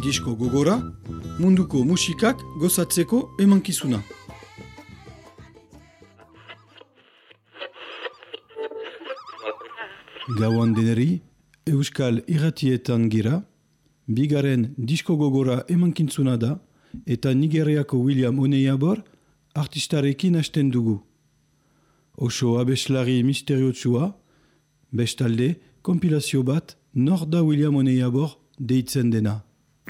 Disko gogora, munduko musikak gozatzeko emankizuna. Gauan deneri, Euskal Irratietan gira, bigarren Disko gogora emankintzuna da, eta Nigeriako William Oneiabor artistarekin hasten dugu. Oso abeslari misteriotsua, bestalde, kompilazio bat, nor da William Oneiabor deitzen dena.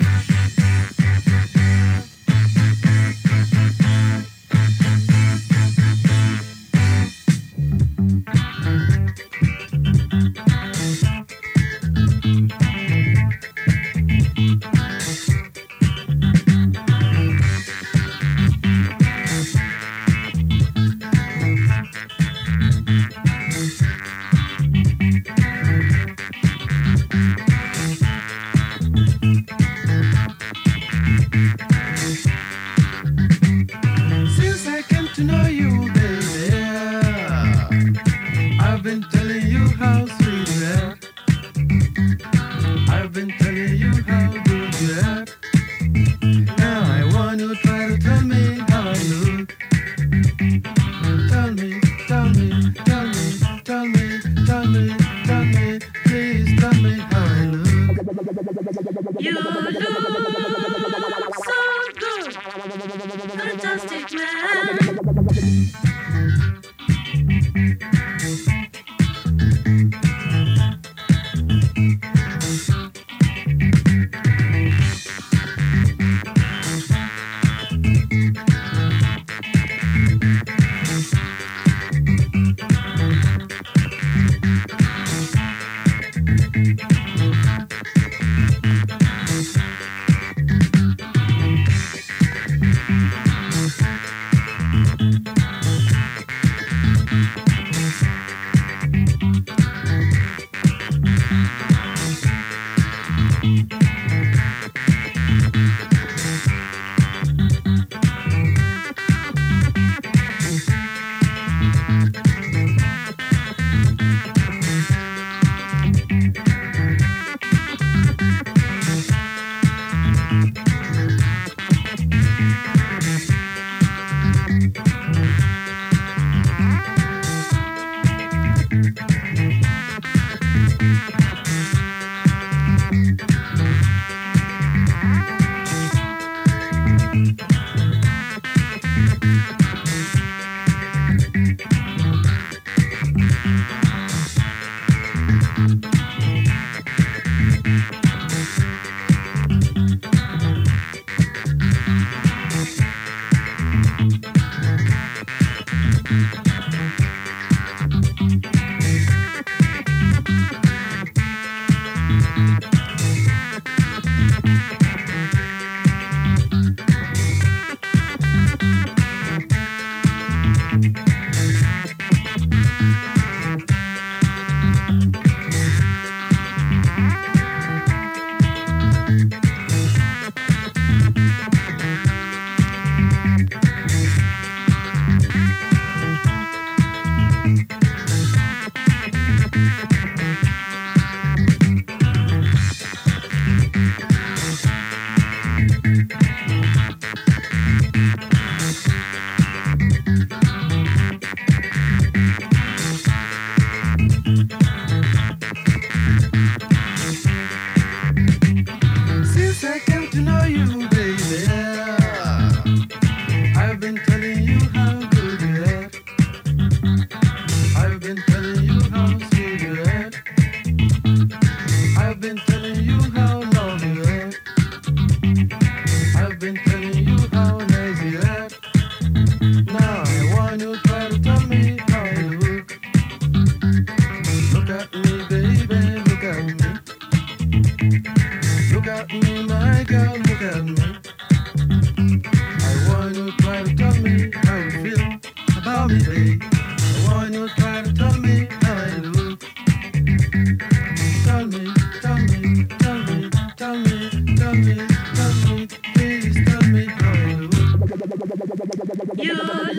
You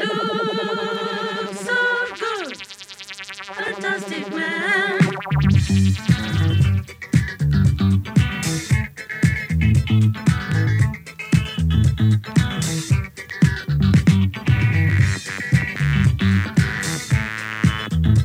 look so good, fantastic man.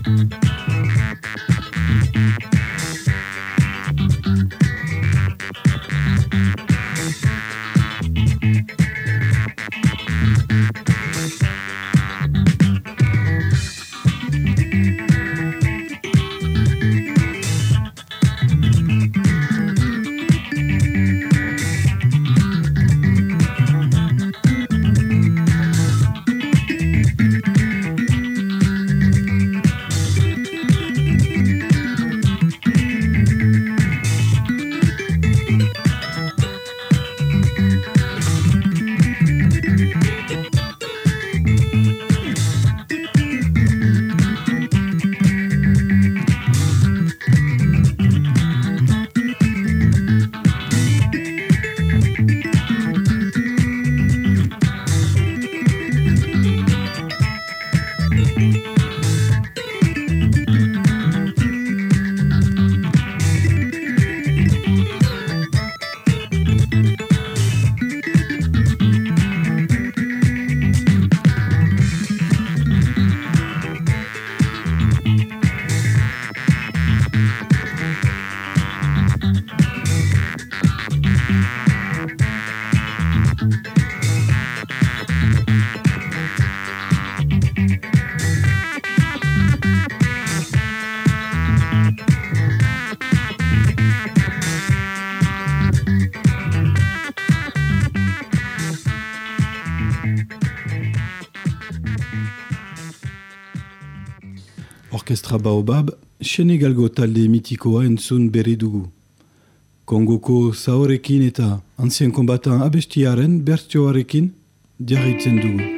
Orkestra Baobab, Senegalgo talde mitikoa entzun berri dugu. Kongoko zahorekin eta ancien kombatan abestiaren bertsioarekin jarraitzen dugu.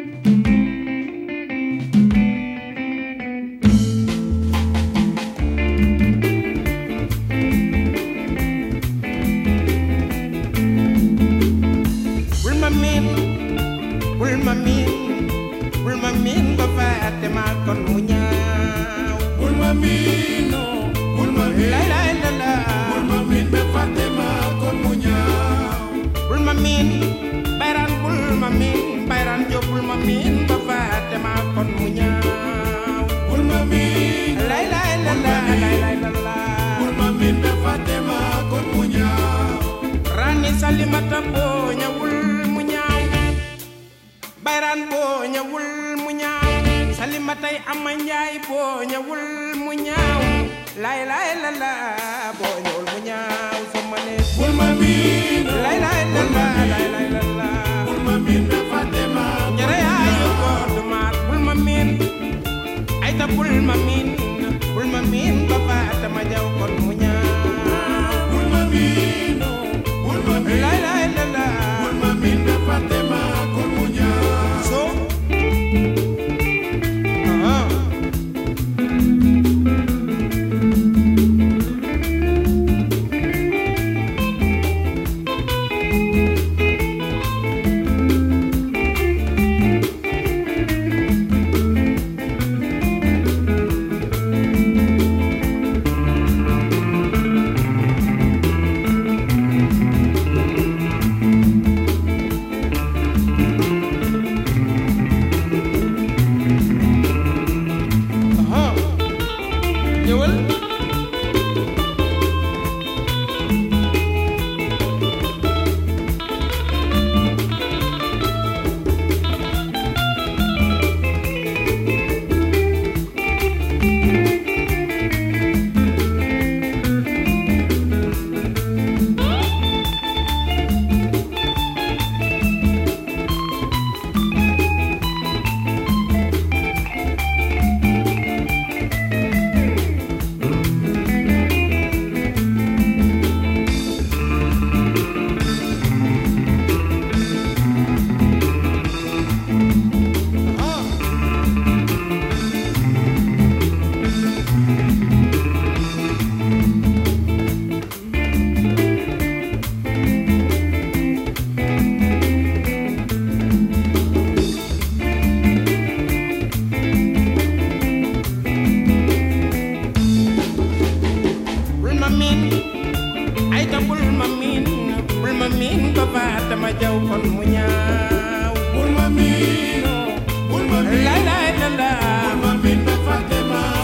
Salimata bo ñawul mu ñaaw bayran bo ñawul mu ñaaw salimatay ama njaay bo ñawul mu ñaaw lay lay la la bo ñawul mu ñaaw sama ne bul ma min lay lay la la lay lay la la bul ma min be Fatima ñare ayu ko du mat bul ma min ay ta bul ma min ba Fatima jaw kon mu ñaaw bul ma min la la la la bul ma min be Fatima kon mu ñaaw so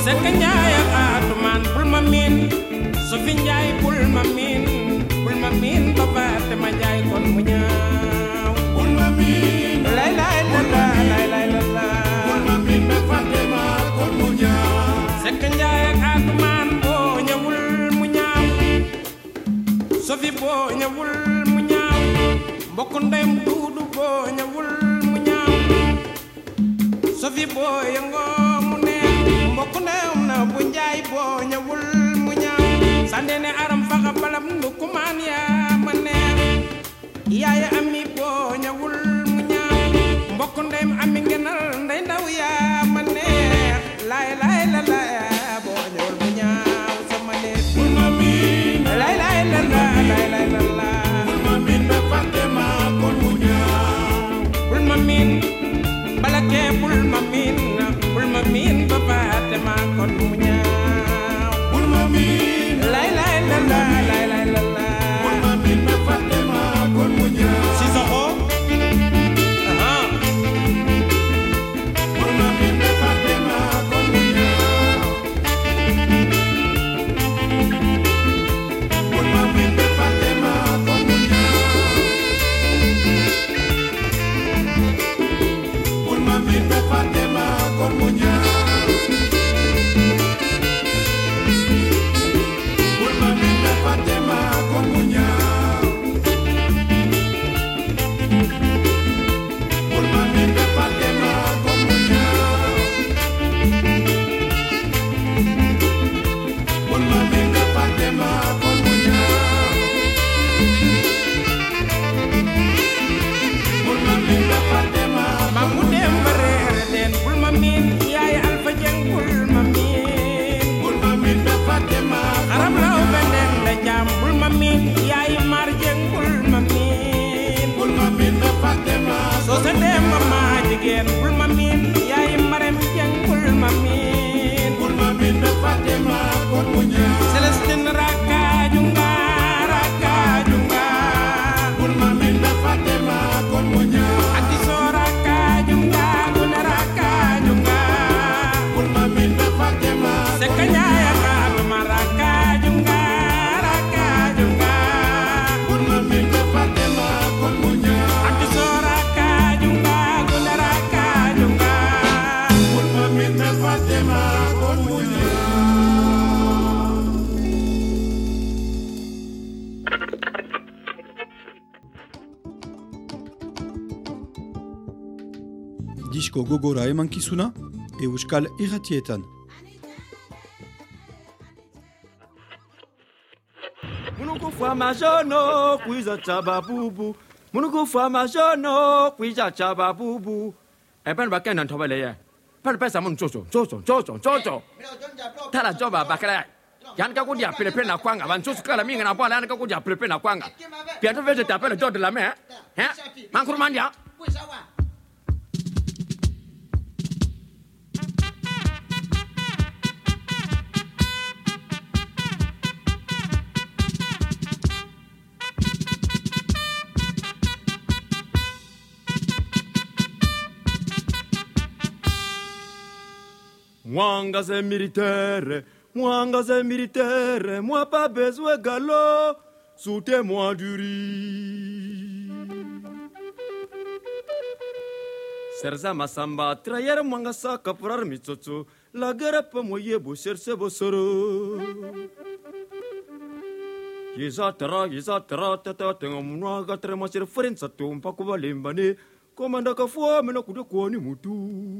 Sekk Njaay ak Atumaan bul ma miin Sofi Njaay bul ma miin ba Fatima Njaay kon mu ñaaw bul ma miin lay lay la la lay lay la la bul ma miin ba Fatima kon mu ñaaw Sekk Njaay ak Atumaan boo ñëwul mu ñaaw Sofi boo ñëwul mu ñaaw mbokk ndeyam Duudu boo ñëwul mu ñaaw Sofi boo yëngoo mu neex mbokk ndeyam na bu Njaay boo ñëwul mu ñaaw sande ne aram faxa balam ndukumaan yaa ma neex yaaya ami boo ñëwul mu ñaaw mbokk ndeyam ami ngenal ndey ndaw yaa ma neex lay lay la la boo ñëwul mu ñaaw sama neex bul ma miin lay lay la la lay lay la la bul ma miin ba Fatima kon mu ñaaw bul ma miin bala kee bul ma miin ba Fatima kon mu ñaaw bul ma miin lay lay la la lay lay la la bul ma miin ba Fatima kon mu ñaaw si soxo bul ma miin ba Fatima kon mu ñaaw bul ma miin ba Fatima kon mu ñaaw bul ma miin ba Fatima kon mu ñaaw bul ma miin ba Fatima kon mu ñaaw bul ma miin ba Fatima kon mu ñaaw bul ma miin ba Fatima kon mu ñaaw bul ma miin ba Fatima ma mu dem ba reer den bul ma miin yaay Alfa Jeng bul ma miin bul ma miin ba Fatima xaram law benden da jaam bul ma miin yaay Mar Jeng bul ma miin bul ma miin ba Fatima soo sa dem ba maa jigéen bul ma miin yaay Marem Jeng bul ma miin bul ma miin ba Fatima kon mu ñaaw Celestine rakkaaju nga bul ma miin ba Fatima kon mu ñaaw ati soo rakkaaju nga gune rakkaaju nga bul ma miin ba Fatima Sekk Njaay ak Atuma rakkaaju nga bul ma miin ba Fatima kon mu ñaaw ati soo rakkaaju nga gune rakkaaju nga bul ma miin ba Fatima kon mu ñaaw Disko gogora emankizuna Euskal Irratietan. Munuku fama jono kwiza chababubu Munuku fama jono kwiza chababubu Epen bakena ntobele ye Pen pesa mun chocho Tala joba bakala Yan ka kudia pepe na kwanga ban chocho kala minga na bola yan ka kudia pepe na kwanga Pia to veje tapele jod la me hein Mankurumandia Mwanga c'est militaire, moi pas besoin galop, soutez-moi du riz. Serza masamba, trayer mwanga sa kapurar mitsotso, la guerre peut moyer beau chercher beau soro. Yizatara, tata, tengo mwaga trema sir frenza tum pakuba limbane, komanda kafua mena kude kwani mutu.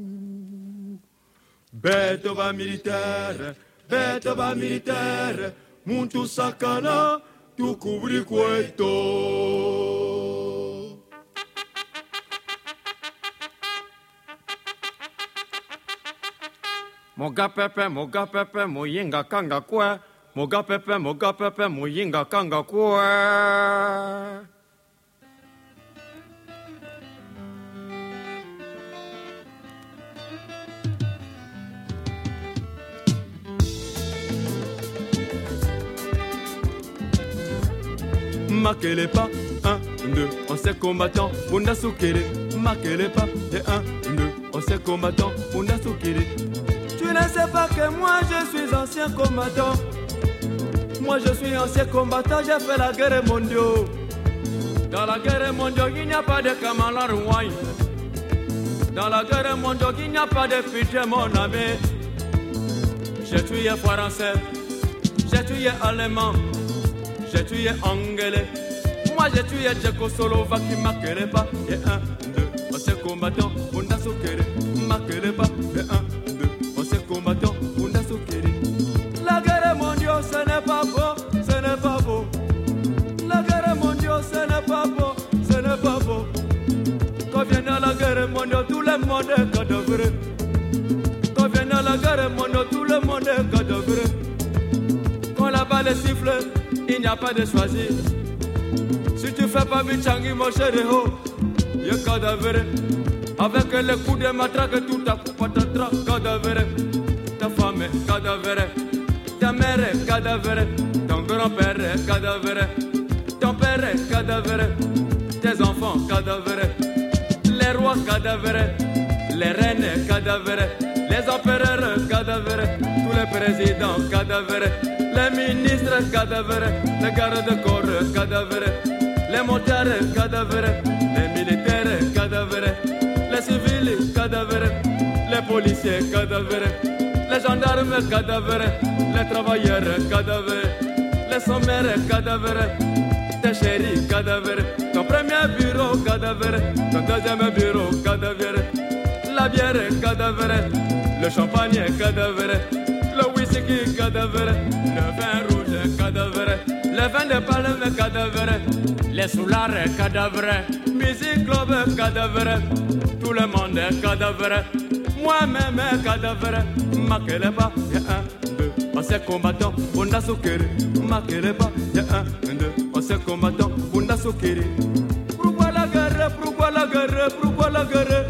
Beto ba militaire, muntu sakana, tu cubri cueto. Moga pepe, moyinga kanga kwe. Moga pepe, moyinga kanga kwe. Marquez-les pas, 1, 2, on sait combattant, Munda Sukere. Marquez-les pas, et 1, 2, on sait combattant, Munda Sukere. Tu es ne sais pas que moi je suis ancien combattant. Moi je suis ancien combattant, j'ai fait la guerre mondiale. Dans la guerre mondiale, il n'y a pas de Kamala Rouaille. Dans la guerre mondiale, il n'y a pas de pitié, mon ami. J'ai tué français, j'ai tué allemand, j'ai tué anglais. Moi j'ai tué Tchécoslovaque qui m'accueille pas. Et 1, 2, on s'est combattant, on a soukéré. M'accueille pas. Et 1, 2, on s'est combattant, on a soukéré. La guerre mondiale, ce n'est pas beau, ce n'est pas beau. La guerre mondiale, ce n'est pas beau, ce n'est pas beau. Quand vient la guerre mondiale, tout le monde est cadavre. Quand vient la guerre mondiale, tout le monde est cadavre. Quand la balle siffle, il n'y a pas de choisir. Si tu fais pas Bichangi, mon chéri, il y a cadavre. Avec les coups de matraque, tout à coup, patatras, cadavre. Ta femme est cadavre. Ta mère est cadavre. Ton grand-père est cadavre. Ton père est cadavre. Tes enfants cadavres. Les rois cadavres. Les reines cadavres. Les empereurs cadavres. Tous les présidents cadavres. Les ministres cadavres. Les gardes-corps cadavres. Les motards cadavres. Les militaires cadavres. Les civils cadavres. Les policiers cadavres. Les gendarmes cadavres. Les travailleurs cadavres. Les sommaires cadavres. Tes chéris cadavres. Ton premier bureau cadavre. Ton deuxième bureau cadavre. La bière cadavre. Le champagne cadavre. Le whisky cadavre. Le vin rouge cadavre. Le vin de palme cadavre. Les soulards cadavre. Musique club cadavre. Tout le monde est cadavre. Moi-même cadavre. Makeleba. Y'a 1, 2. On s'est combattant. On a soukéré. Makeleba. Y'a 1, 2. On s'est combattant. On a soukéré. Pourquoi la guerre? Pourquoi la guerre? Pourquoi la guerre?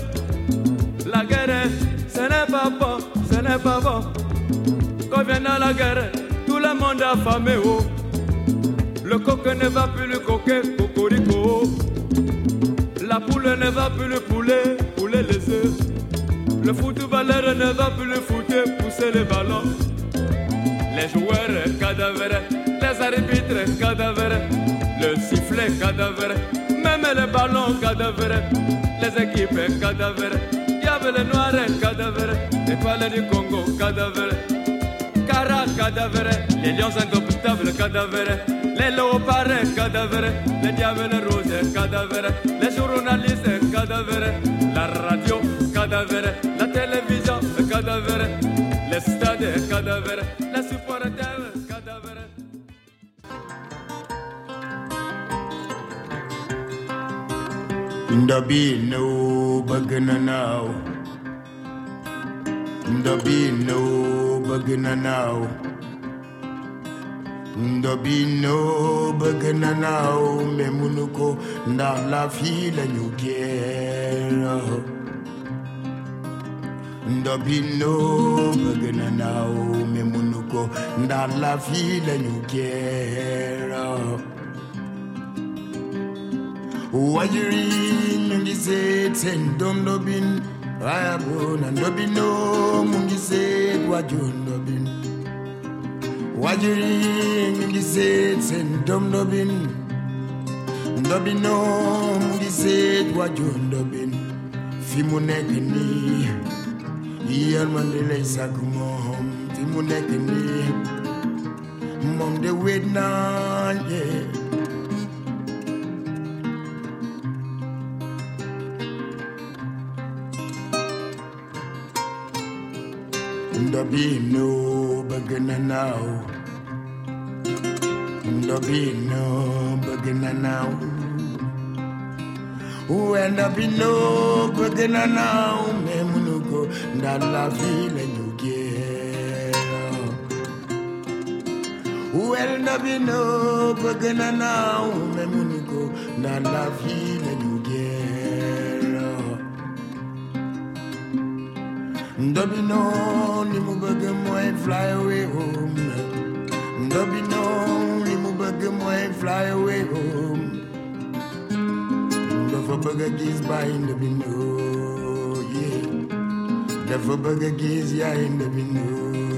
La guerre, ce n'est pas bon. Ce n'est pas bon. Quand vient la guerre, tout le monde a affamé. Oh. Le coq ne va plus le coquer, cocorico. La poule ne va plus le poulet, poulet les œufs. Le footballeur ne va plus le footer, pousser les ballons. Les joueurs cadavres, les arbitres cadavres, le sifflet cadavre, même les ballons cadavres, les équipes cadavres. Il y avait les noirs cadavres, les palais du Congo cadavres, Cara cadavres, les lions indomptables cadavres. Les léopards cadavres, les diables roses cadavres, les journalistes cadavres, la radio cadavre, la télévision cadavre, les stades cadavres, les supporters cadavres. Ndabino bagananao, Ndabino bagananao. Ndobino bagananao memunuko nda la file nyugera. Ndobino bagananao memunuko nda la file nyugera. Wajiri mungise tendondobin ayabona ndobino mungise wajundobin. Wajiri ngiset ndobin ndobino ngiset wajundobin fimunekini yalmandele sakumom fimunekini mom de wedna yeah. Ndobino bagananao, Ndobino bagananao, Ndobino bagananao, memunuko ndala vile nyugera. Ndobino bagananao, memunuko ndala vile nyugera. Ndobino ni mubage moi fly away home. Ndobino ni mubage moi fly away home. Ndofa baga giz by Ndobino, yeah. Dafa bëgg gis yaay ndabino.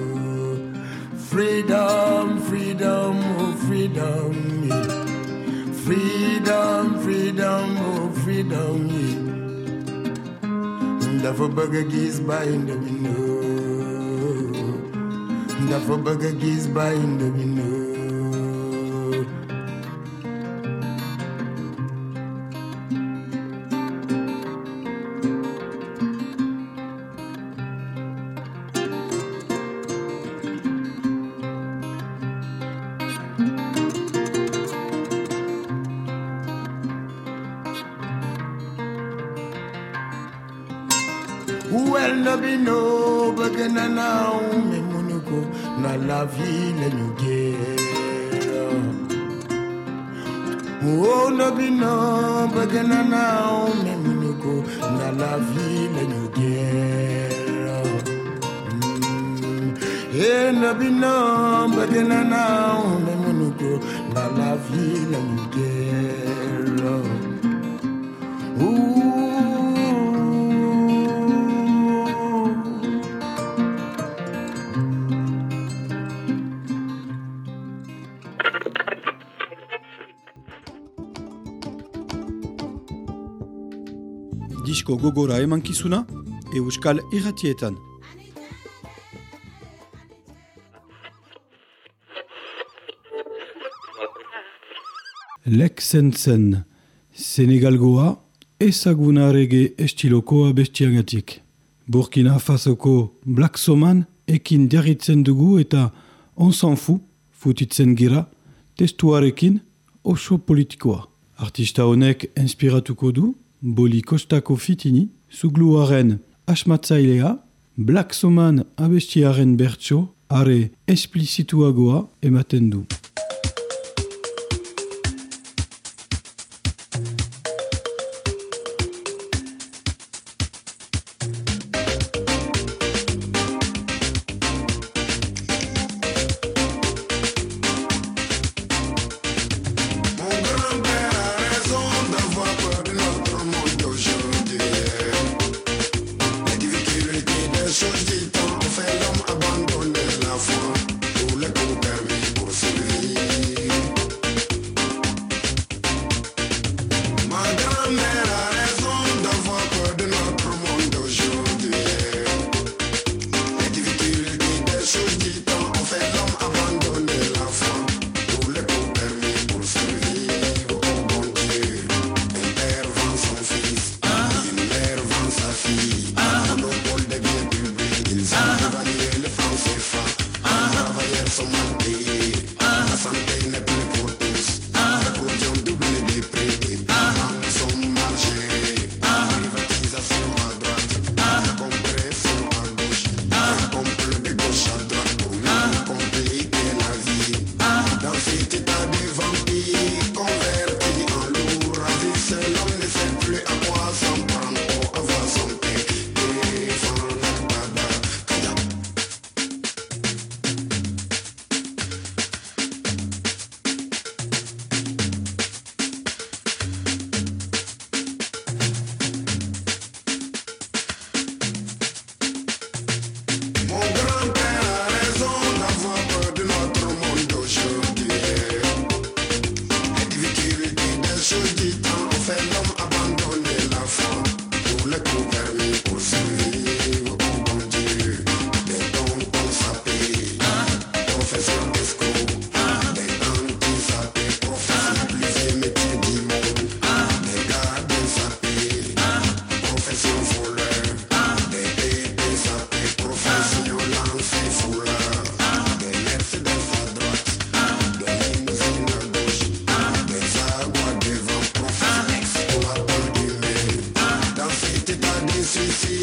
Freedom, freedom, oh freedom, yeah. Freedom, freedom, oh freedom, yeah. Dafa bëgg gis baay ndabino. Dafa bëgg gis baay ndabino. Well, ndabino bëgg na naaw mais mënu ko na la vie la ñu géer. Oh ndabino bëgg na naaw mais mënu ko na la vie la ñu géer. Eh ndabino bëgg na naaw mais mënu ko na la vie la ñu géer. Disko gogora emankizuna, Euskal Irratietan. Lek Sensen, Senegalgoa, ezaguna rege estiloko abestiagatik. Burkina Fasoko Black Soman ekin diarritzen dugu eta on s'en fout, futitzen gira, testuarekin oso politikoa. Artista honek inspiratuko du, Boli Kostako fitini, zugluaren asmatzailea, Black Soman abestiaren bertso, are esplicituagoa ematen du.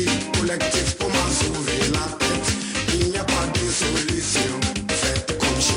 Collectif pour m'en sauver la tête. Il n'y a pas de solution. Faites comme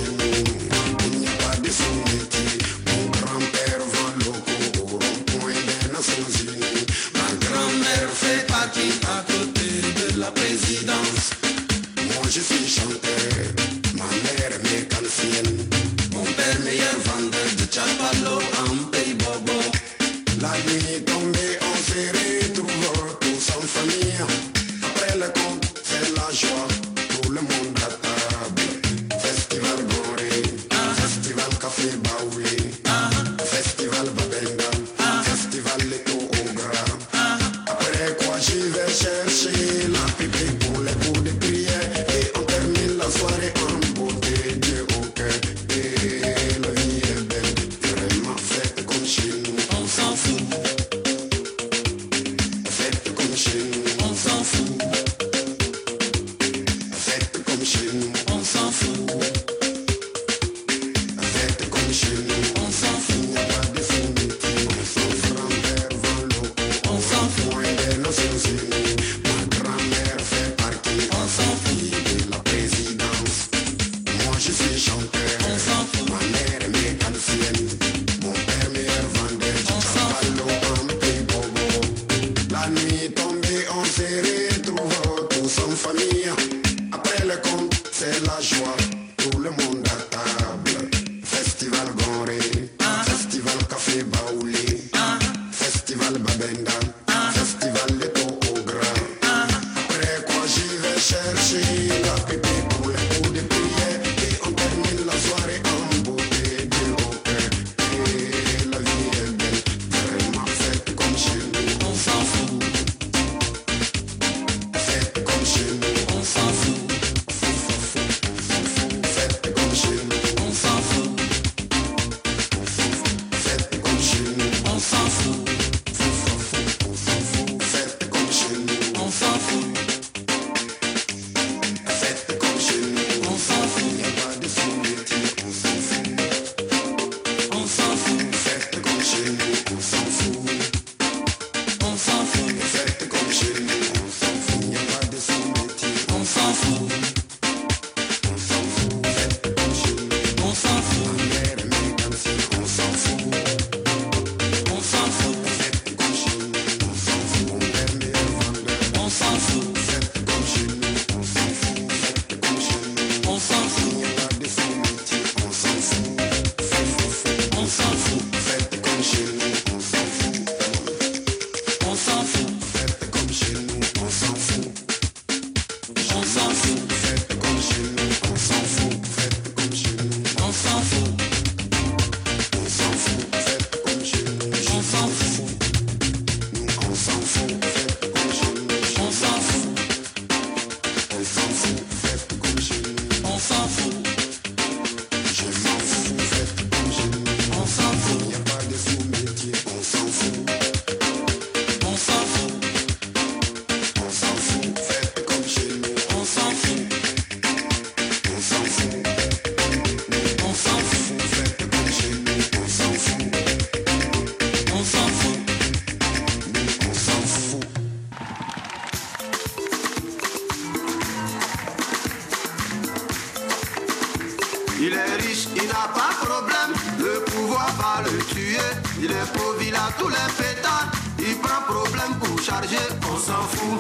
aussi chantait. On s'en fout. Ma mère est mécanicienne, mon père meilleur vendeur. On s'en fout. En petit bobo. La nuit tombée, on s'est retrouvés tous en famille. Après le compte, c'est la joie, tout le monde à table. Festival Goré, festival Café Baouli, festival Babenda, festival Les Toko Gras. Après quoi j'y vais chercher la pépé pour les coups de prière. Et on termine la soirée en beauté de au cœur. Et la vie est belle, vraiment fête comme chez nous. On s'en fout. Fête comme chez nous. On s'en fout. Fête comme chez nous. On s'en fout. Fête comme chez nous. On s'en fout. Fête comme chez nous. On s'en fout. Fête comme chez nous. On s'en fout. Y'a pas de sous-métier, on s'en fout. On s'en fout. Fête comme chez nous, on s'en fout. On s'en fout. Fête comme chez nous, on s'en fout. Y'a pas de sous-métier, On s'en fout. on s'en fout. Fête comme chez nous. On s'en fout. Ma mère est mécanicienne, on s'en fout. On s'en fout. Fête comme chez nous, on s'en fout. Mon père meilleur vendeur. On s'en fout. Fête comme chez nous, on s'en fout. Fête comme chez nous, On s'en fout. y'a pas de sous-métier, on s'en fout. On s'en fout. Fête comme chez nous, on s'en fout. On s'en fout. Fête comme chez nous, on s'en fout. On s'en fout. Fête comme chez nous, on s'en fout. Fête comme chez nous, On s'en fout. on s'en fout. Fête comme chez nous, On s'en fout. nous on s'en fout. Fête comme chez nous, On s'en fout. on s'en fout. Fête comme chez nous, On s'en fout. je m'en fous. Fête comme chez nous, On s'en fout. y'a pas de sous-métier, on s'en fout. On s'en fout. On s'en fout. Fête comme chez nous, On s'en fout. on s'en fout. On s'en fout. Fête comme chez nous, on s'en fout. On s'en fout. On s'en fout. Il est riche, il n'a pas de problème, le pouvoir va le tuer. Il est pauvre, il a tous les pétards, il prend problème pour charger. On s'en fout,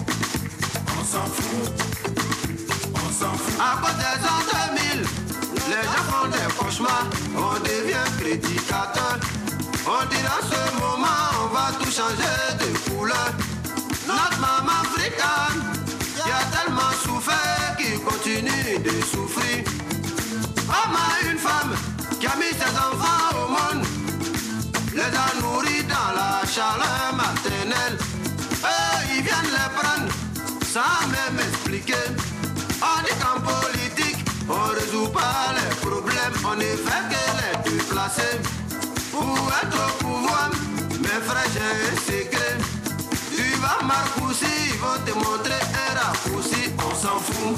on s'en fout, on s'en fout. À cause des ans 2000, les gens font des cauchemars, on devient prédicateur. On dit à ce moment, on va tout changer de couleur. Notre maman africaine, qui a tellement souffert, qui continue de souffrir. Homme a une femme qui a mis ses enfants au monde, les a nourris dans la chaleur maternelle. Eux, ils viennent les prendre sans même expliquer. On dit qu'en politique, on résout pas les problèmes, on ne fait que les déplacer. Pour être au pouvoir, mes frères, j'ai un secret. Tu vas marcousser, ils vont te montrer un raccourci. On s'en fout,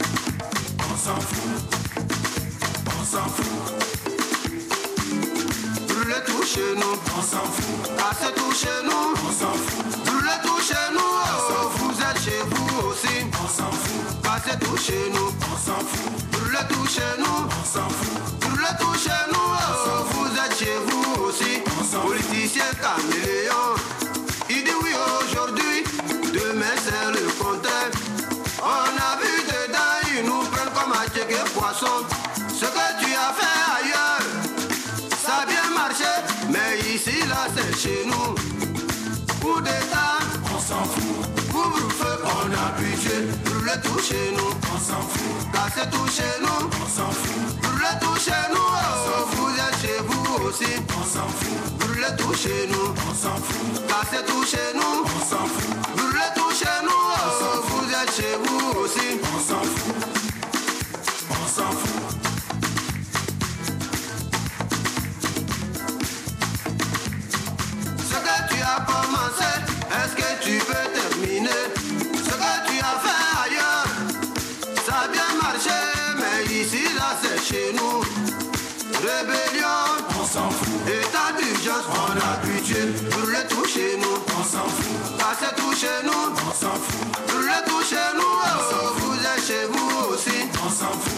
on s'en fout. On s'en fout. Brûlez tout chez nous, on s'en fout. Cassez tout chez nous, on s'en fout. Brûlez tout chez nous, oh, vous êtes chez vous aussi, on s'en fout. Cassez tout chez nous, on s'en fout. Brûlez tout chez nous, on s'en fout. Brûlez tout chez nous, oh, vous êtes chez vous aussi, on s'en fout. Politiciens caméléons, il dit oui aujourd'hui, demain c'est le contraire. On a vu dedans, ils nous prennent comme à checker poisson. Ce que tu as fait ailleurs, ça a bien marché, mais ici là c'est chez nous. Coup d'état, on s'en fout. Couvre-feu, on a budget. Brûlez tout chez nous, on s'en fout. Cassez tout chez nous, on s'en fout. Brûlez tout chez nous, oh, vous êtes chez vous aussi, on s'en fout. Brûlez tout chez nous, on s'en fout. Cassez tout chez nous, on s'en fout. Brûlez tout chez nous, oh, vous êtes chez vous aussi, on s'en fout. On s'en fout. Ce que tu as commencé, est-ce que tu peux terminer? Ce que tu as fait ailleurs, ça a bien marché, mais ici là c'est chez nous. Rébellion, on s'en fout. État d'urgence, on a budget. Brûlez tout chez nous, on s'en fout. Cassez tout chez nous, on s'en fout. Brûlez tout chez nous, oh, vous êtes chez vous aussi, on s'en fout.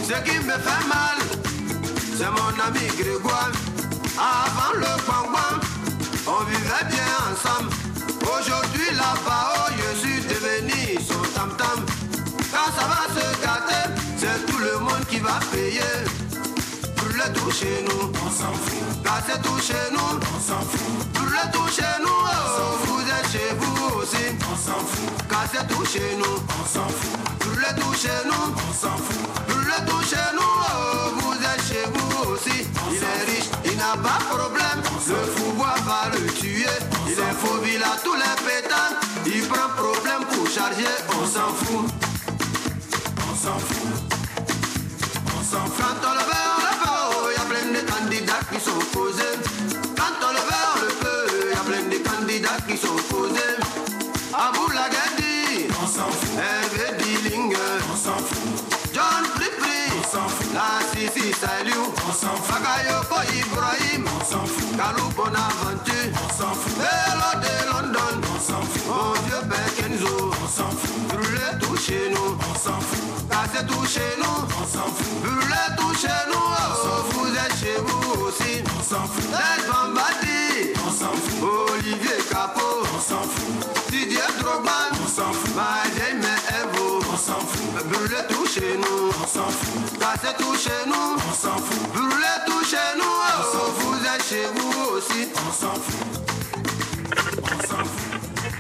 Ce qui me fait mal, c'est mon ami Grégoire. Avant le Bangwan, on vivait bien ensemble. Aujourd'hui là-bas, oh, je suis devenu son tam-tam. Quand ça va se gâter, c'est tout le monde qui va payer. Brûler tout chez nous, on s'en fout. Casser tout chez nous, on s'en fout. Brûler tout chez nous, oh, vous êtes chez vous aussi, on s'en fout. Casser tout chez nous, on s'en fout. Brûler tout chez nous, on s'en fout. Brûler tout chez nous, oh, vous êtes chez vous aussi. Il est riche, il n'a pas de problème. Le pouvoir va le tuer. Il est faux, il a tous les pétales. Il prend problème pour charger, on s'en fout. On s'en fout. On s'en fout. Quand on le veut, y a plein de candidats qui sont posés. Quand on le veut, y a plein de candidats qui sont posés. Abou Lagadi, on s'en fout. Hervé Dilling, on s'en fout. John Pripri, on s'en fout. La Sissi Saliou, on s'en fout. Bagayoko Ibrahim, on s'en fout. Kalou Bonaventure, on s'en fout. Hello de London, on s'en fout. Mon vieux Bekenzo, on s'en fout. Brûlez tout chez nous, on s'en fout. Cassez tout chez nous, on s'en fout. Brûlez tout chez nous, oh, vous êtes chez vous aussi, on s'en fout. Les Bambati, on s'en fout. Olivier Capot, on s'en fout. Didier Drogba, on s'en fout. Maïdé Evo, on s'en fout. Brûlez tout chez nous, on s'en fout. Cassez tout chez nous, on s'en fout. Brûlez tout chez nous, oh, vous êtes chez vous aussi, on s'en fout. On s'en fout.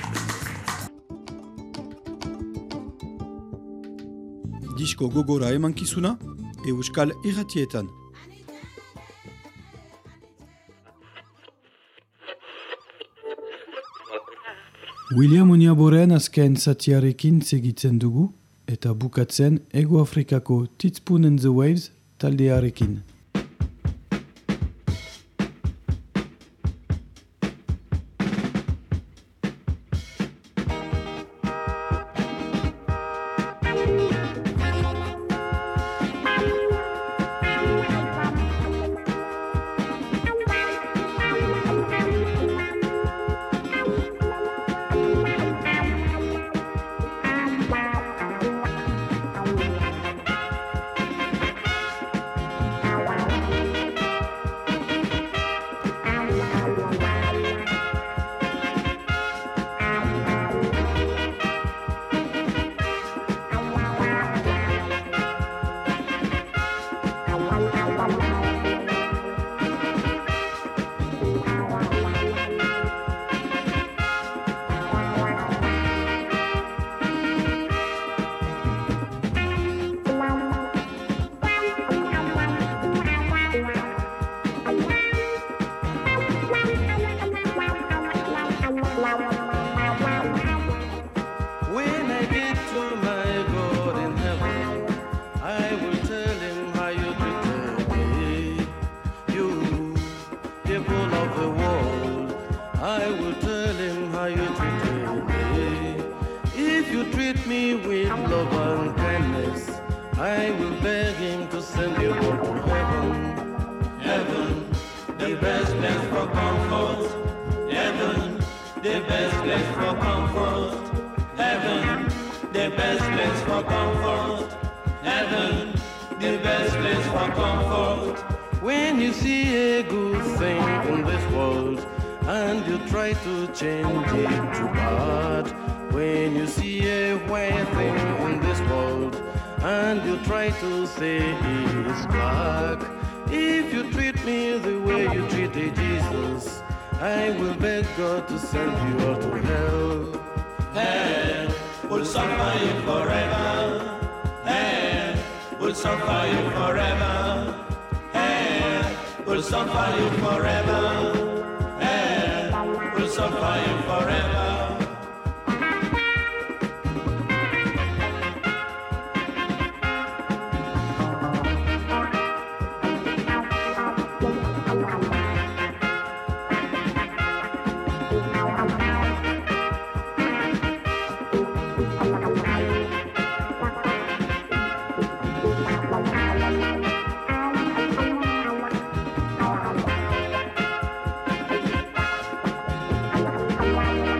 Disko gogora emankizuna, Euskal Irratietan. William Oniaboren azken zatiarekin segitzen dugu, eta bukatzen Ego Afrikako Titspoon and the Waves taldearekin. When you see a good thing in this world and you try to change it to bad, when you see a white thing in this world and you try to say it's black, if you treat me the way you treated Jesus, I will beg God to send you all to hell. Hell will suffer you forever. Hell will suffer you forever. Hell will suffer you forever. Hell will suffer you forever. Wow.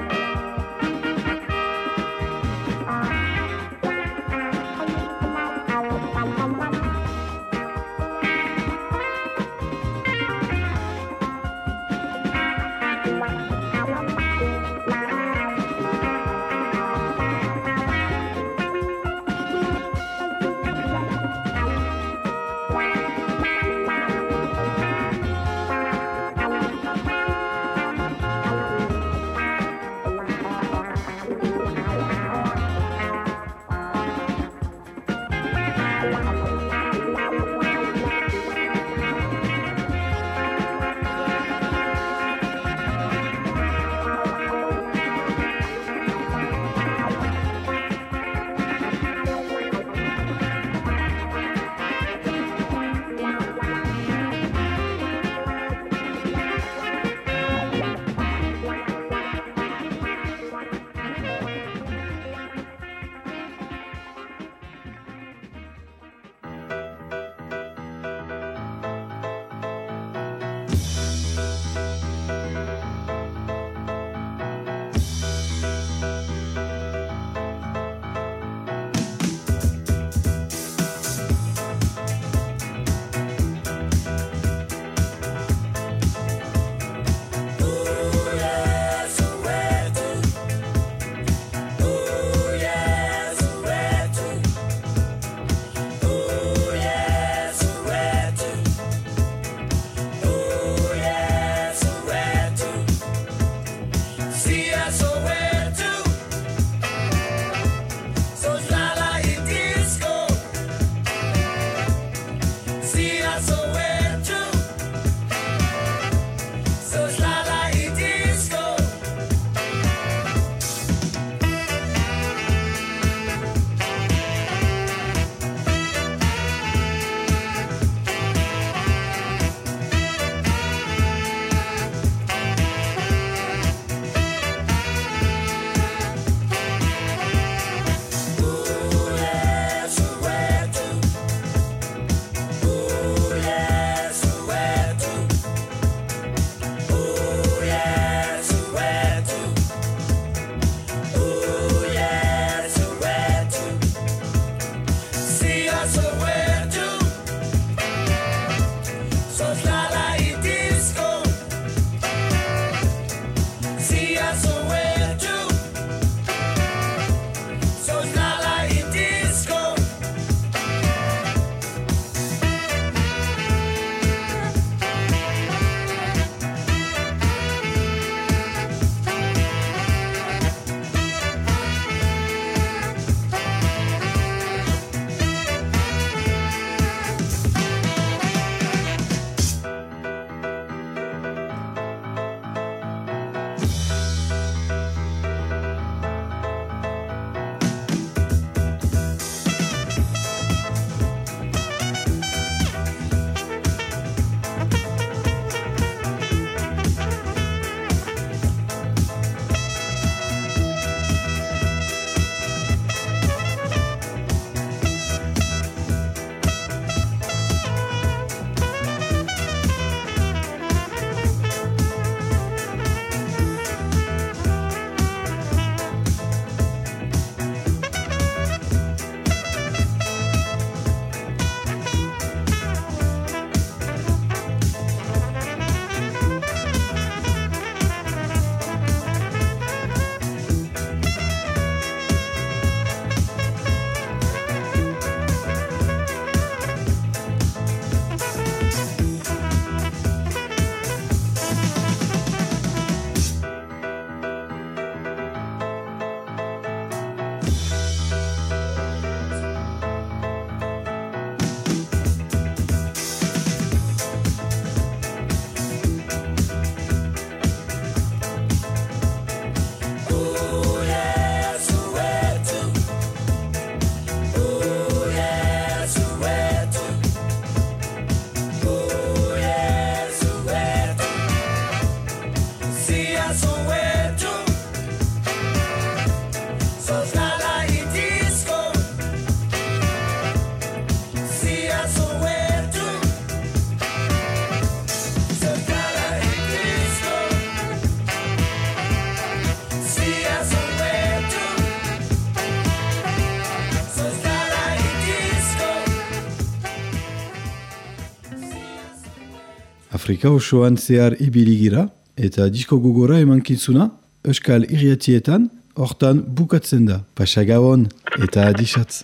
Afrika osoan zehar ibili gira, eta disko gogora emankizuna, euskal irriatietan, hortan bukatzen da. Pasa gabon eta adixatz.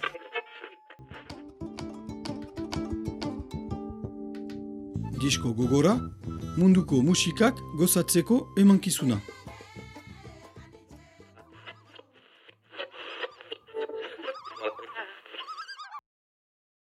Disko gogora, munduko musikak gozatzeko emankizuna.